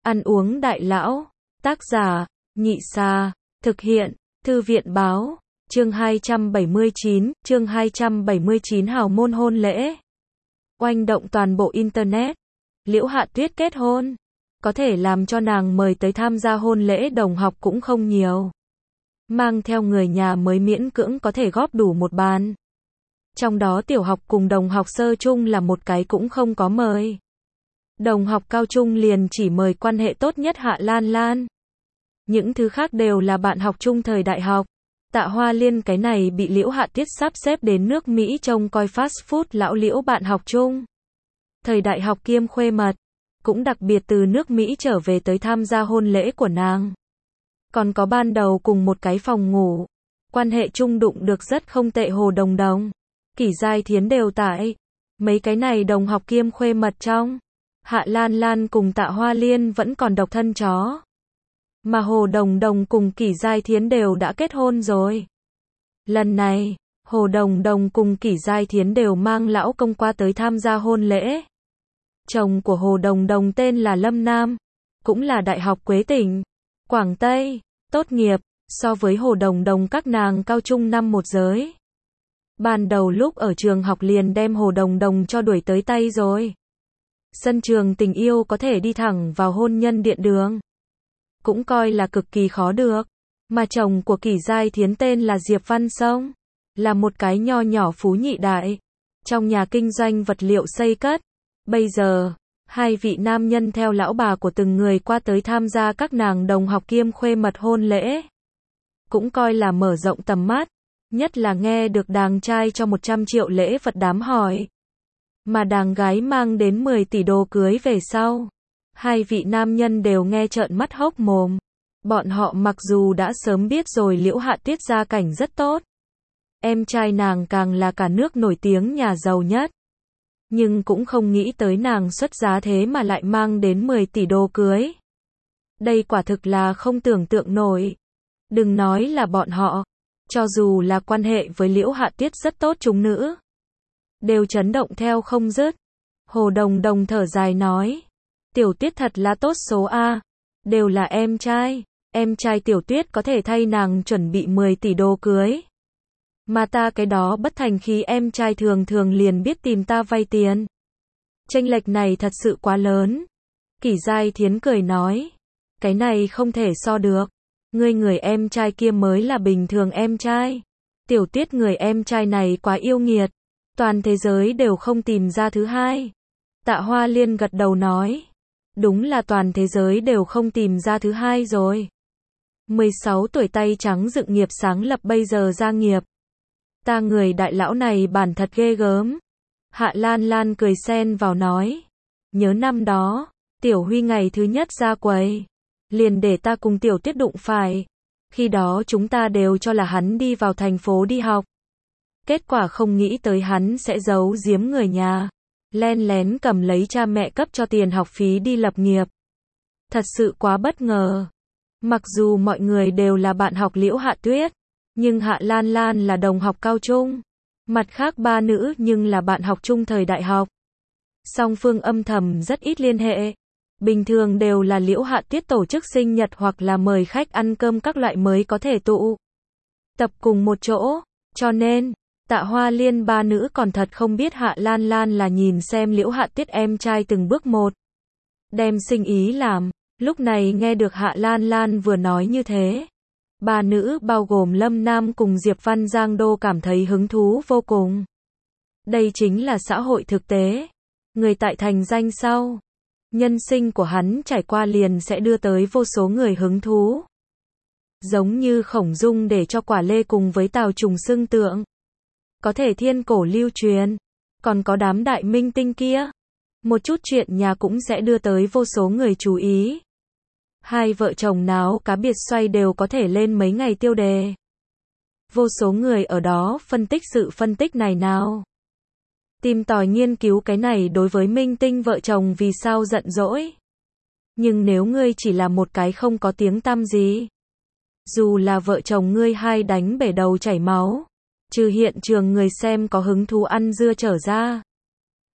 Ăn uống đại lão. Tác giả, Nhị Sa. Thực hiện, Thư viện báo. Chương 279, hào môn hôn lễ. Oanh động toàn bộ Internet. Liễu Hạ Tuyết kết hôn. Có thể làm cho nàng mời tới tham gia hôn lễ đồng học cũng không nhiều. Mang theo người nhà mới miễn cưỡng có thể góp đủ một bàn. Trong đó tiểu học cùng đồng học sơ chung là một cái cũng không có mời. Đồng học cao trung liền chỉ mời quan hệ tốt nhất Hạ Lan Lan. Những thứ khác đều là bạn học chung thời đại học. Tạ Hoa Liên cái này bị Liễu Hạ Tuyết sắp xếp đến nước Mỹ trông coi fast food lão Liễu bạn học chung. Thời đại học kiêm khuê mật. Cũng đặc biệt từ nước Mỹ trở về tới tham gia hôn lễ của nàng. Còn có ban đầu cùng một cái phòng ngủ. Quan hệ chung đụng được rất không tệ Hồ Đồng Đồng. Kỷ Giai Thiến đều tại. Mấy cái này đồng học kiêm khuê mật trong. Hạ Lan Lan cùng Tạ Hoa Liên vẫn còn độc thân chó. Mà Hồ Đồng Đồng cùng Kỷ Giai Thiến đều đã kết hôn rồi. Lần này, Hồ Đồng Đồng cùng Kỷ Giai Thiến đều mang lão công qua tới tham gia hôn lễ. Chồng của Hồ Đồng Đồng tên là Lâm Nam, cũng là Đại học Quế Tỉnh, Quảng Tây, tốt nghiệp, so với Hồ Đồng Đồng các nàng cao trung năm một giới. Ban đầu lúc ở trường học liền đem Hồ Đồng Đồng cho đuổi tới tay rồi. Sân trường tình yêu có thể đi thẳng vào hôn nhân điện đường. Cũng coi là cực kỳ khó được. Mà chồng của Kỷ Giai Thiến tên là Diệp Văn Sông. Là một cái nho nhỏ phú nhị đại. Trong nhà kinh doanh vật liệu xây cất. Bây giờ, hai vị nam nhân theo lão bà của từng người qua tới tham gia các nàng đồng học kiêm khuê mật hôn lễ. Cũng coi là mở rộng tầm mắt. Nhất là nghe được đàng trai cho 100 triệu lễ vật đám hỏi. Mà đàng gái mang đến 10 tỷ đô cưới về sau. Hai vị nam nhân đều nghe trợn mắt hốc mồm. Bọn họ mặc dù đã sớm biết rồi Liễu Hạ Tuyết gia cảnh rất tốt. Em trai nàng càng là cả nước nổi tiếng nhà giàu nhất. Nhưng cũng không nghĩ tới nàng xuất giá thế mà lại mang đến 10 tỷ đô cưới. Đây quả thực là không tưởng tượng nổi. Đừng nói là bọn họ. Cho dù là quan hệ với Liễu Hạ Tuyết rất tốt chúng nữ. Đều chấn động theo không dứt. Hồ Đồng Đồng thở dài nói. Tiểu Tuyết thật là tốt số A. Đều là em trai. Em trai Tiểu Tuyết có thể thay nàng chuẩn bị 10 tỷ đô cưới. Mà ta cái đó bất thành khí em trai thường thường liền biết tìm ta vay tiền. Chênh lệch này thật sự quá lớn. Kỷ Giai Thiến cười nói. Cái này không thể so được. Ngươi người em trai kia mới là bình thường em trai. Tiểu Tuyết người em trai này quá yêu nghiệt. Toàn thế giới đều không tìm ra thứ hai. Tạ Hoa Liên gật đầu nói. Đúng là toàn thế giới đều không tìm ra thứ hai rồi. 16 tuổi tay trắng dựng nghiệp sáng lập bây giờ ra nghiệp. Ta người đại lão này bản thật ghê gớm. Hạ Lan Lan cười xen vào nói. Nhớ năm đó, Tiểu Huy ngày thứ nhất ra quầy. Liền để ta cùng Tiểu Tuyết đụng phải. Khi đó chúng ta đều cho là hắn đi vào thành phố đi học. Kết quả không nghĩ tới hắn sẽ giấu giếm người nhà. Len lén cầm lấy cha mẹ cấp cho tiền học phí đi lập nghiệp. Thật sự quá bất ngờ. Mặc dù mọi người đều là bạn học Liễu Hạ Tuyết. Nhưng Hạ Lan Lan là đồng học cao trung. Mặt khác ba nữ nhưng là bạn học chung thời đại học. Song phương âm thầm rất ít liên hệ. Bình thường đều là Liễu Hạ Tuyết tổ chức sinh nhật hoặc là mời khách ăn cơm các loại mới có thể tụ tập cùng một chỗ. Cho nên, Tạ Hoa Liên ba nữ còn thật không biết Hạ Lan Lan là nhìn xem Liễu Hạ Tuyết em trai từng bước một. Đem sinh ý làm. Lúc này nghe được Hạ Lan Lan vừa nói như thế. Ba nữ bao gồm Lâm Nam cùng Diệp Văn Giang Đô cảm thấy hứng thú vô cùng. Đây chính là xã hội thực tế. Người tại thành danh sau. Nhân sinh của hắn trải qua liền sẽ đưa tới vô số người hứng thú. Giống như Khổng Dung để cho Quả Lê cùng với Tào Trùng xưng tượng. Có thể thiên cổ lưu truyền. Còn có đám đại minh tinh kia. Một chút chuyện nhà cũng sẽ đưa tới vô số người chú ý. Hai vợ chồng náo cá biệt xoay đều có thể lên mấy ngày tiêu đề. Vô số người ở đó phân tích sự phân tích này nào. Tìm tòi nghiên cứu cái này đối với minh tinh vợ chồng vì sao giận dỗi. Nhưng nếu ngươi chỉ là một cái không có tiếng tăm gì. Dù là vợ chồng ngươi hai đánh bể đầu chảy máu. Trừ hiện trường người xem có hứng thú ăn dưa trở ra.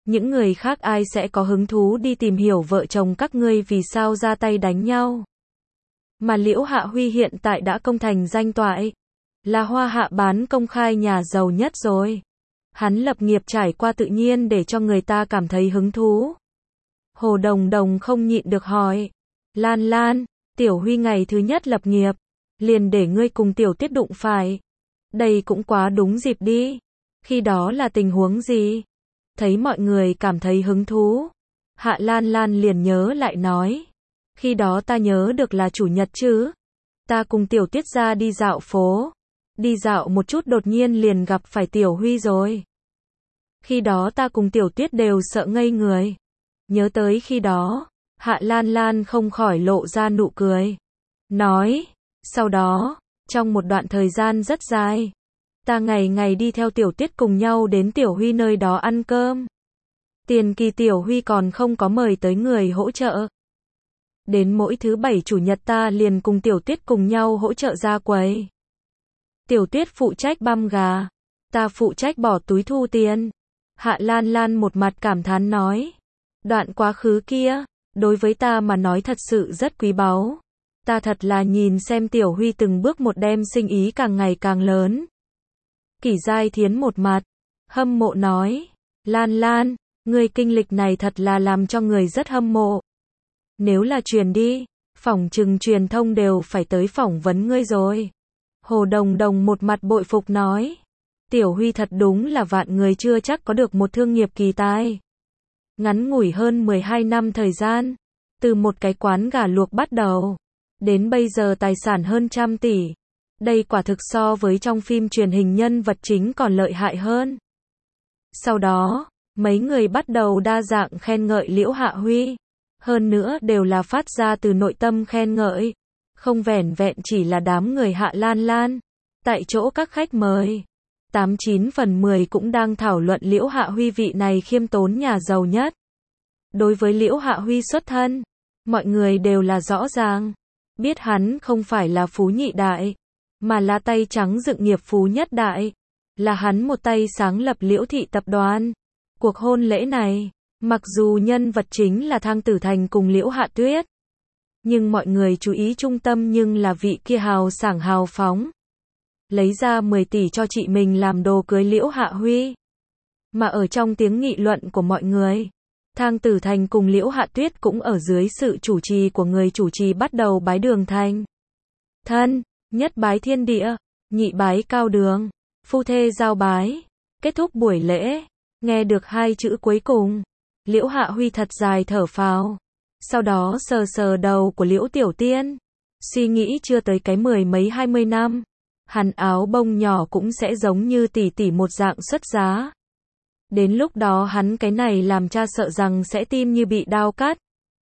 Những người khác ai sẽ có hứng thú đi tìm hiểu vợ chồng các ngươi vì sao ra tay đánh nhau. Mà Liễu Hạ Huy hiện tại đã công thành danh toại, là hoa hạ bán công khai nhà giàu nhất rồi. Hắn lập nghiệp trải qua tự nhiên để cho người ta cảm thấy hứng thú. Hồ Đồng Đồng không nhịn được hỏi, Lan Lan, Tiểu Huy ngày thứ nhất lập nghiệp, liền để ngươi cùng Tiểu Tiết đụng phải. Đây cũng quá đúng dịp đi. Khi đó là tình huống gì? Thấy mọi người cảm thấy hứng thú, Hạ Lan Lan liền nhớ lại nói, khi đó ta nhớ được là chủ nhật chứ. Ta cùng Tiểu Tiết ra đi dạo phố. Đi dạo một chút đột nhiên liền gặp phải Tiểu Huy rồi. Khi đó ta cùng Tiểu Tiết đều sợ ngây người. Nhớ tới khi đó, Hạ Lan Lan không khỏi lộ ra nụ cười. Nói, sau đó, trong một đoạn thời gian rất dài, ta ngày ngày đi theo Tiểu Tiết cùng nhau đến Tiểu Huy nơi đó ăn cơm. Tiền kỳ Tiểu Huy còn không có mời tới người hỗ trợ. Đến mỗi thứ bảy chủ nhật ta liền cùng Tiểu Tiết cùng nhau hỗ trợ ra quầy. Tiểu Tiết phụ trách băm gà, ta phụ trách bỏ túi thu tiền. Hạ Lan Lan một mặt cảm thán nói, đoạn quá khứ kia, đối với ta mà nói thật sự rất quý báu. Ta thật là nhìn xem Tiểu Huy từng bước một đem sinh ý càng ngày càng lớn. Kỷ Giai Thiến một mặt hâm mộ nói, Lan Lan, ngươi kinh lịch này thật là làm cho người rất hâm mộ. Nếu là truyền đi, phỏng chừng truyền thông đều phải tới phỏng vấn ngươi rồi. Hồ Đồng Đồng một mặt bội phục nói, Tiểu Huy thật đúng là vạn người chưa chắc có được một thương nghiệp kỳ tài. Ngắn ngủi hơn 12 năm thời gian, từ một cái quán gà luộc bắt đầu, đến bây giờ tài sản hơn 100 tỷ. Đây quả thực so với trong phim truyền hình nhân vật chính còn lợi hại hơn. Sau đó, mấy người bắt đầu đa dạng khen ngợi Liễu Hạ Huy. Hơn nữa đều là phát ra từ nội tâm khen ngợi. Không vẻn vẹn chỉ là đám người Hạ Lan Lan. Tại chỗ các khách mời, 89 phần 10 cũng đang thảo luận Liễu Hạ Huy vị này khiêm tốn nhà giàu nhất. Đối với Liễu Hạ Huy xuất thân, mọi người đều là rõ ràng. Biết hắn không phải là phú nhị đại, mà là tay trắng dựng nghiệp phú nhất đại. Là hắn một tay sáng lập Liễu Thị tập đoàn. Cuộc hôn lễ này, mặc dù nhân vật chính là Thang Tử Thành cùng Liễu Hạ Tuyết, nhưng mọi người chú ý trung tâm nhưng là vị kia hào sảng hào phóng. Lấy ra 10 tỷ cho chị mình làm đồ cưới Liễu Hạ Huy. Mà ở trong tiếng nghị luận của mọi người, Thang Tử Thành cùng Liễu Hạ Tuyết cũng ở dưới sự chủ trì của người chủ trì bắt đầu bái đường thành thân, nhất bái thiên địa, nhị bái cao đường, phu thê giao bái. Kết thúc buổi lễ, nghe được hai chữ cuối cùng, Liễu Hạ Huy thật dài thở phào. Sau đó sờ sờ đầu của Liễu Tiểu Tiên, suy nghĩ chưa tới cái 10 mấy 20 năm, hắn áo bông nhỏ cũng sẽ giống như tỷ tỷ một dạng xuất giá. Đến lúc đó hắn cái này làm cha sợ rằng sẽ tim như bị đao cắt.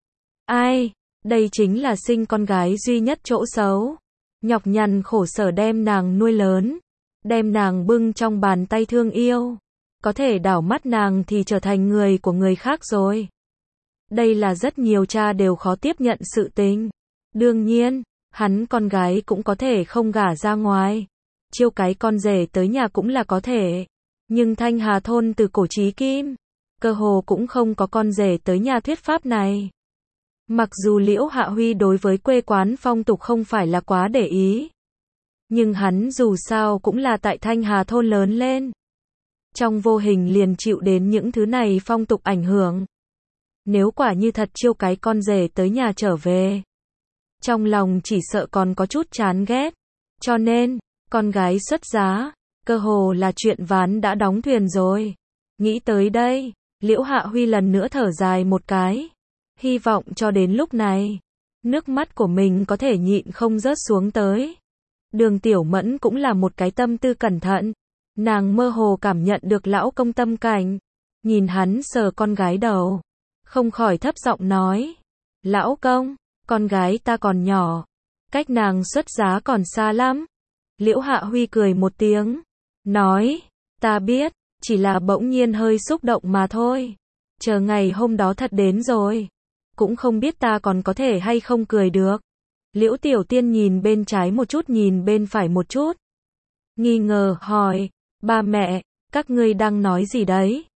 Ai, đây chính là sinh con gái duy nhất chỗ xấu. Nhọc nhằn khổ sở đem nàng nuôi lớn, đem nàng bưng trong bàn tay thương yêu. Có thể đảo mắt nàng thì trở thành người của người khác rồi. Đây là rất nhiều cha đều khó tiếp nhận sự tình. Đương nhiên, hắn con gái cũng có thể không gả ra ngoài. Chiêu cái con rể tới nhà cũng là có thể. Nhưng Thanh Hà thôn từ cổ chí kim, cơ hồ cũng không có con rể tới nhà thuyết pháp này. Mặc dù Liễu Hạ Huy đối với quê quán phong tục không phải là quá để ý, nhưng hắn dù sao cũng là tại Thanh Hà thôn lớn lên. Trong vô hình liền chịu đến những thứ này phong tục ảnh hưởng. Nếu quả như thật chiêu cái con rể tới nhà trở về, trong lòng chỉ sợ còn có chút chán ghét. Cho nên, con gái xuất giá, cơ hồ là chuyện ván đã đóng thuyền rồi. Nghĩ tới đây, Liễu Hạ Huy lần nữa thở dài một cái. Hy vọng cho đến lúc này, nước mắt của mình có thể nhịn không rớt xuống tới. Đường Tiểu Mẫn cũng là một cái tâm tư cẩn thận. Nàng mơ hồ cảm nhận được lão công tâm cảnh. Nhìn hắn sờ con gái đầu, không khỏi thấp giọng nói. Lão công, con gái ta còn nhỏ, cách nàng xuất giá còn xa lắm. Liễu Hạ Huy cười một tiếng, nói, ta biết, chỉ là bỗng nhiên hơi xúc động mà thôi. Chờ ngày hôm đó thật đến rồi, cũng không biết ta còn có thể hay không cười được. Liễu Tiểu Tiên nhìn bên trái một chút nhìn bên phải một chút. Nghi ngờ hỏi, ba mẹ, các ngươi đang nói gì đấy?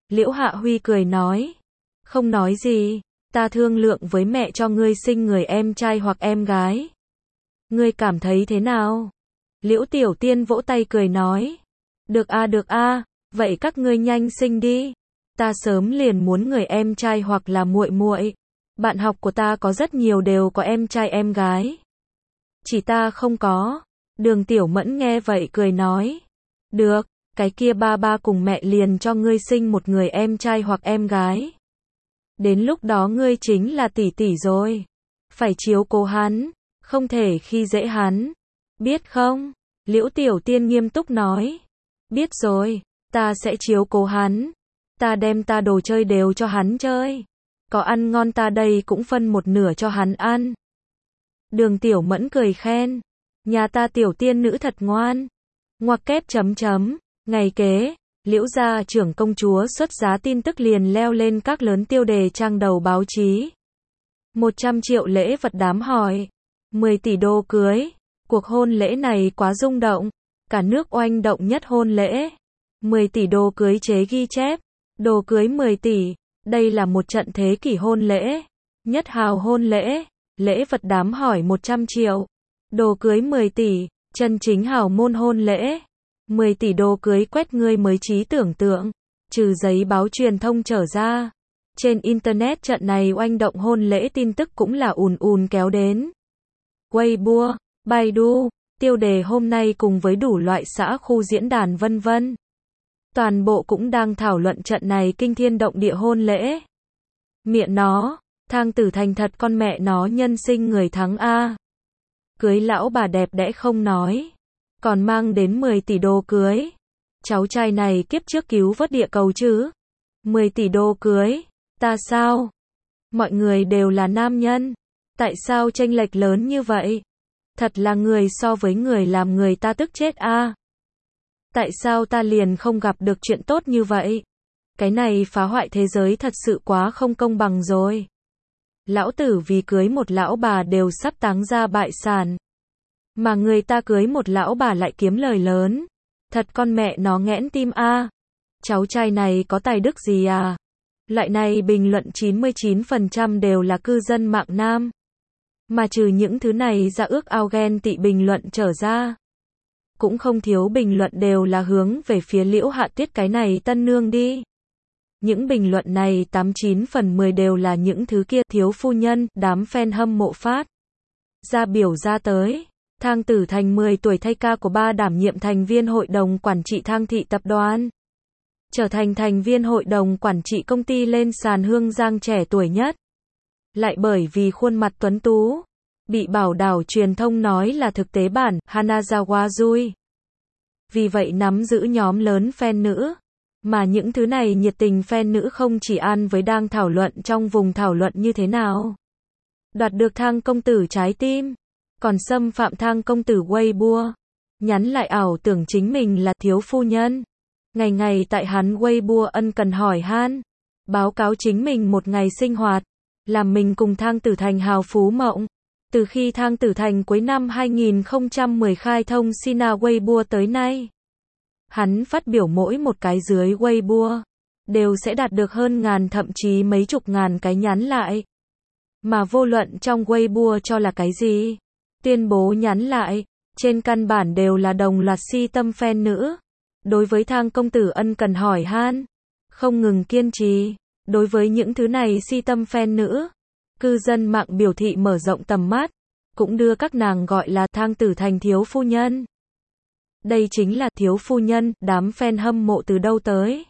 Liễu Hạ Huy cười nói. Không nói gì, ta thương lượng với mẹ cho ngươi sinh người em trai hoặc em gái. Ngươi cảm thấy thế nào? Liễu Tiểu Tiên vỗ tay cười nói. Được a, vậy các ngươi nhanh sinh đi. Ta sớm liền muốn người em trai hoặc là muội muội. Bạn học của ta có rất nhiều đều có em trai em gái. Chỉ ta không có. Đường Tiểu Mẫn nghe vậy cười nói. Được, cái kia ba cùng mẹ liền cho ngươi sinh một người em trai hoặc em gái. Đến lúc đó ngươi chính là tỷ tỷ rồi. Phải chiếu cố hắn, không thể khi dễ hắn. Biết không? Liễu Tiểu Tiên nghiêm túc nói. Biết rồi, ta sẽ chiếu cố hắn. Ta đem ta đồ chơi đều cho hắn chơi. Có ăn ngon ta đây cũng phân một nửa cho hắn ăn. Đường Tiểu Mẫn cười khen. Nhà ta Tiểu Tiên nữ thật ngoan. Ngoặc kép chấm chấm. Ngày kế, Liễu gia trưởng công chúa xuất giá tin tức liền leo lên các lớn tiêu đề trang đầu báo chí. 100 triệu lễ vật đám hỏi. 10 tỷ đô cưới. Cuộc hôn lễ này quá rung động. Cả nước oanh động nhất hôn lễ. 10 tỷ đô cưới chế ghi chép. Đồ cưới 10 tỷ. Đây là một trận thế kỷ hôn lễ. Nhất hào hôn lễ. Lễ vật đám hỏi 100 triệu. Đồ cưới 10 tỷ. Chân chính hào môn hôn lễ. 10 tỷ đô cưới quét ngươi mới trí tưởng tượng. Trừ giấy báo truyền thông trở ra. Trên Internet trận này oanh động hôn lễ tin tức cũng là ùn ùn kéo đến. Weibo, Baidu, tiêu đề hôm nay cùng với đủ loại xã khu diễn đàn vân vân. Toàn bộ cũng đang thảo luận trận này kinh thiên động địa hôn lễ. Miệng nó, Thang Tử Thành thật con mẹ nó nhân sinh người thắng A. Cưới lão bà đẹp đẽ không nói. Còn mang đến 10 tỷ đô cưới. Cháu trai này kiếp trước cứu vớt địa cầu chứ. 10 tỷ đô cưới. Ta sao? Mọi người đều là nam nhân. Tại sao chênh lệch lớn như vậy? Thật là người so với người làm người ta tức chết a. Tại sao ta liền không gặp được chuyện tốt như vậy? Cái này phá hoại thế giới thật sự quá không công bằng rồi. Lão tử vì cưới một lão bà đều sắp táng ra bại sản. Mà người ta cưới một lão bà lại kiếm lời lớn. Thật con mẹ nó nghẽn tim a. Cháu trai này có tài đức gì à? Loại này bình luận 99% đều là cư dân mạng nam. Mà trừ những thứ này ra ước ao ghen tị bình luận trở ra. Cũng không thiếu bình luận đều là hướng về phía Liễu Hạ Tuyết cái này tân nương đi. Những bình luận này 89 phần 10 đều là những thứ kia thiếu phu nhân, đám fan hâm mộ phát. Ra biểu ra tới. Thang Tử Thành 10 tuổi thay ca của ba đảm nhiệm thành viên hội đồng quản trị Thang Thị Tập đoàn. Trở thành thành viên hội đồng quản trị công ty lên sàn Hương Giang trẻ tuổi nhất. Lại bởi vì khuôn mặt tuấn tú, bị bảo đảo truyền thông nói là thực tế bản Hanazawa Rui. Vì vậy nắm giữ nhóm lớn fan nữ. Mà những thứ này nhiệt tình fan nữ không chỉ ăn với đang thảo luận trong vùng thảo luận như thế nào. Đoạt được Thang công tử trái tim. Còn xâm phạm Thang công tử Weibo. Nhắn lại ảo tưởng chính mình là thiếu phu nhân. Ngày ngày tại hắn Weibo ân cần hỏi han. Báo cáo chính mình một ngày sinh hoạt. Làm mình cùng Thang Tử Thành hào phú mộng. Từ khi Thang Tử Thành cuối năm 2010 khai thông Sina Weibo tới nay. Hắn phát biểu mỗi một cái dưới Weibo. Đều sẽ đạt được hơn ngàn thậm chí mấy chục ngàn cái nhắn lại. Mà vô luận trong Weibo cho là cái gì. Tuyên bố nhắn lại. Trên căn bản đều là đồng loạt si tâm fan nữ. Đối với Thang công tử ân cần hỏi han. Không ngừng kiên trì. Đối với những thứ này si tâm fan nữ. Cư dân mạng biểu thị mở rộng tầm mắt. Cũng đưa các nàng gọi là Thang Tử Thành thiếu phu nhân. Đây chính là thiếu phu nhân, đám fan hâm mộ từ đâu tới.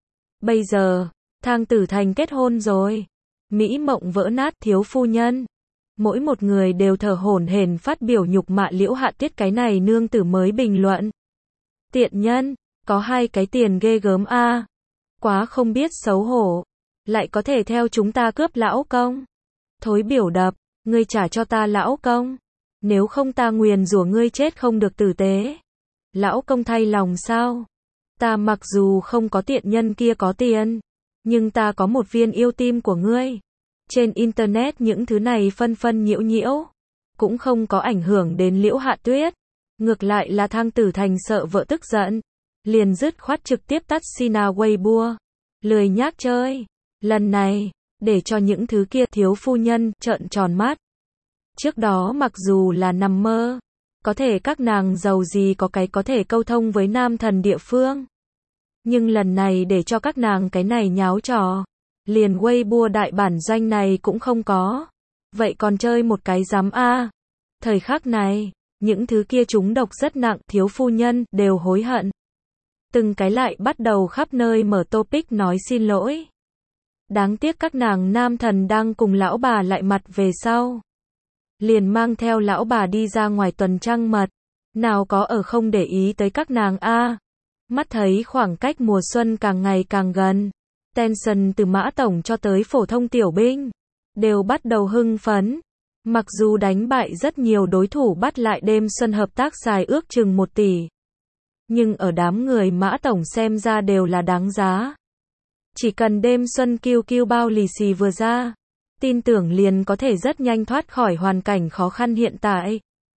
Bây giờ, Thang Tử Thành kết hôn rồi. Mỹ mộng vỡ nát thiếu phu nhân. Mỗi một người đều thở hổn hển phát biểu nhục mạ Liễu Hạ Tuyết cái này nương tử mới bình luận. Tiện nhân, có hai cái tiền ghê gớm a. Quá không biết xấu hổ. Lại có thể theo chúng ta cướp lão công. Thối biểu đập, ngươi trả cho ta lão công. Nếu không ta nguyền rủa ngươi chết không được tử tế. Lão công thay lòng sao? Ta mặc dù không có tiện nhân kia có tiền. Nhưng ta có một viên yêu tim của ngươi. Trên Internet những thứ này phân phân nhiễu nhiễu. Cũng không có ảnh hưởng đến Liễu Hạ Tuyết. Ngược lại là Thang Tử Thành sợ vợ tức giận. Liền dứt khoát trực tiếp tắt Sina Weibo. lười nhác chơi. Lần này, để cho những thứ kia thiếu phu nhân trợn tròn mắt. Trước đó mặc dù là nằm mơ, có thể các nàng giàu gì có cái có thể câu thông với nam thần địa phương. Nhưng lần này để cho các nàng cái này nháo trò, liền Weibo đại bản doanh này cũng không có. Vậy còn chơi một cái dám a? Thời khắc này, những thứ kia trúng độc rất nặng, thiếu phu nhân đều hối hận. Từng cái lại bắt đầu khắp nơi mở topic nói xin lỗi. Đáng tiếc các nàng nam thần đang cùng lão bà lại mặt về sau. Liền mang theo lão bà đi ra ngoài tuần trăng mật. Nào có ở không để ý tới các nàng a. Mắt thấy khoảng cách mùa xuân càng ngày càng gần. Tension từ mã tổng cho tới phổ thông tiểu binh đều bắt đầu hưng phấn. Mặc dù đánh bại rất nhiều đối thủ bắt lại đêm xuân hợp tác dài ước chừng 1 tỷ. Nhưng ở đám người mã tổng xem ra đều là đáng giá. Chỉ cần đêm xuân kiêu kiêu bao lì xì vừa ra, tin tưởng liền có thể rất nhanh thoát khỏi hoàn cảnh khó khăn hiện tại.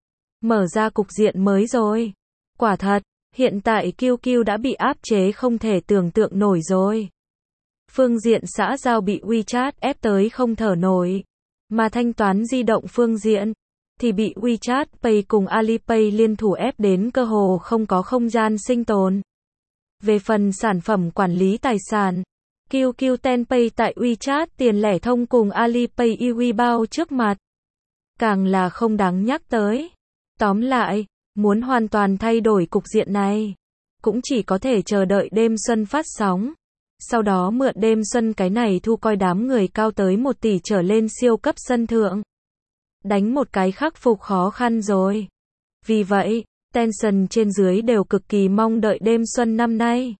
Mở ra cục diện mới rồi. Quả thật, hiện tại kiêu kiêu đã bị áp chế không thể tưởng tượng nổi rồi. Phương diện xã giao bị WeChat ép tới không thở nổi. Mà thanh toán di động phương diện, thì bị WeChat Pay cùng Alipay liên thủ ép đến cơ hồ không có không gian sinh tồn. Về phần sản phẩm quản lý tài sản, QQ Tenpay tại WeChat tiền lẻ thông cùng Alipay eWebao trước mặt. Càng là không đáng nhắc tới. Tóm lại, muốn hoàn toàn thay đổi cục diện này, cũng chỉ có thể chờ đợi đêm xuân phát sóng. Sau đó mượn đêm xuân cái này thu coi đám người cao tới 1 tỷ trở lên siêu cấp sân thượng. Đánh một cái khắc phục khó khăn rồi. Vì vậy, Tension trên dưới đều cực kỳ mong đợi đêm xuân năm nay.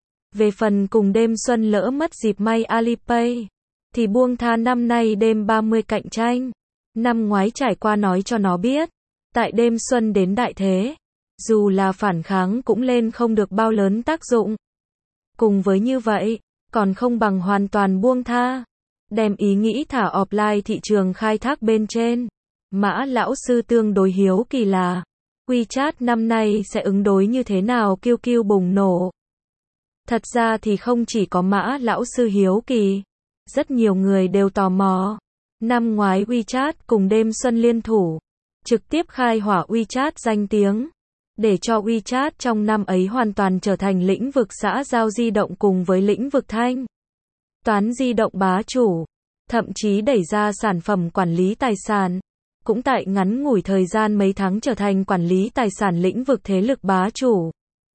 Về phần cùng đêm xuân lỡ mất dịp may Alipay, thì buông tha năm nay đêm 30 cạnh tranh. Năm ngoái trải qua nói cho nó biết, tại đêm xuân đến đại thế, dù là phản kháng cũng lên không được bao lớn tác dụng. Cùng với như vậy, còn không bằng hoàn toàn buông tha, đem ý nghĩ thả offline thị trường khai thác bên trên. Mã lão sư tương đối hiếu kỳ là, WeChat năm nay sẽ ứng đối như thế nào QQ bùng nổ. Thật ra thì không chỉ có mã lão sư hiếu kỳ, rất nhiều người đều tò mò. Năm ngoái WeChat cùng đêm xuân liên thủ, trực tiếp khai hỏa WeChat danh tiếng, để cho WeChat trong năm ấy hoàn toàn trở thành lĩnh vực xã giao di động cùng với lĩnh vực thanh toán di động bá chủ, thậm chí đẩy ra sản phẩm quản lý tài sản, cũng tại ngắn ngủi thời gian mấy tháng trở thành quản lý tài sản lĩnh vực thế lực bá chủ.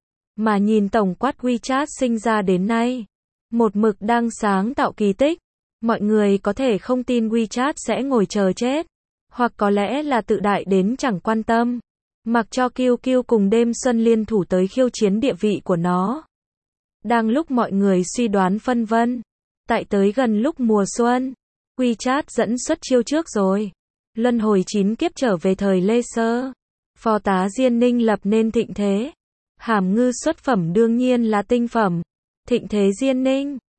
Mà nhìn tổng quát WeChat sinh ra đến nay, một mực đang sáng tạo kỳ tích. Mọi người có thể không tin WeChat sẽ ngồi chờ chết, hoặc có lẽ là tự đại đến chẳng quan tâm, mặc cho QQ cùng đêm xuân liên thủ tới khiêu chiến địa vị của nó. Đang lúc mọi người suy đoán phân vân, tại tới gần lúc mùa xuân, WeChat dẫn xuất chiêu trước rồi. Luân hồi 9 kiếp trở về thời Lê Sơ, phó tá Diên Ninh lập nên thịnh thế. Hàm ngư xuất phẩm đương nhiên là tinh phẩm. Thịnh thế Diên Ninh,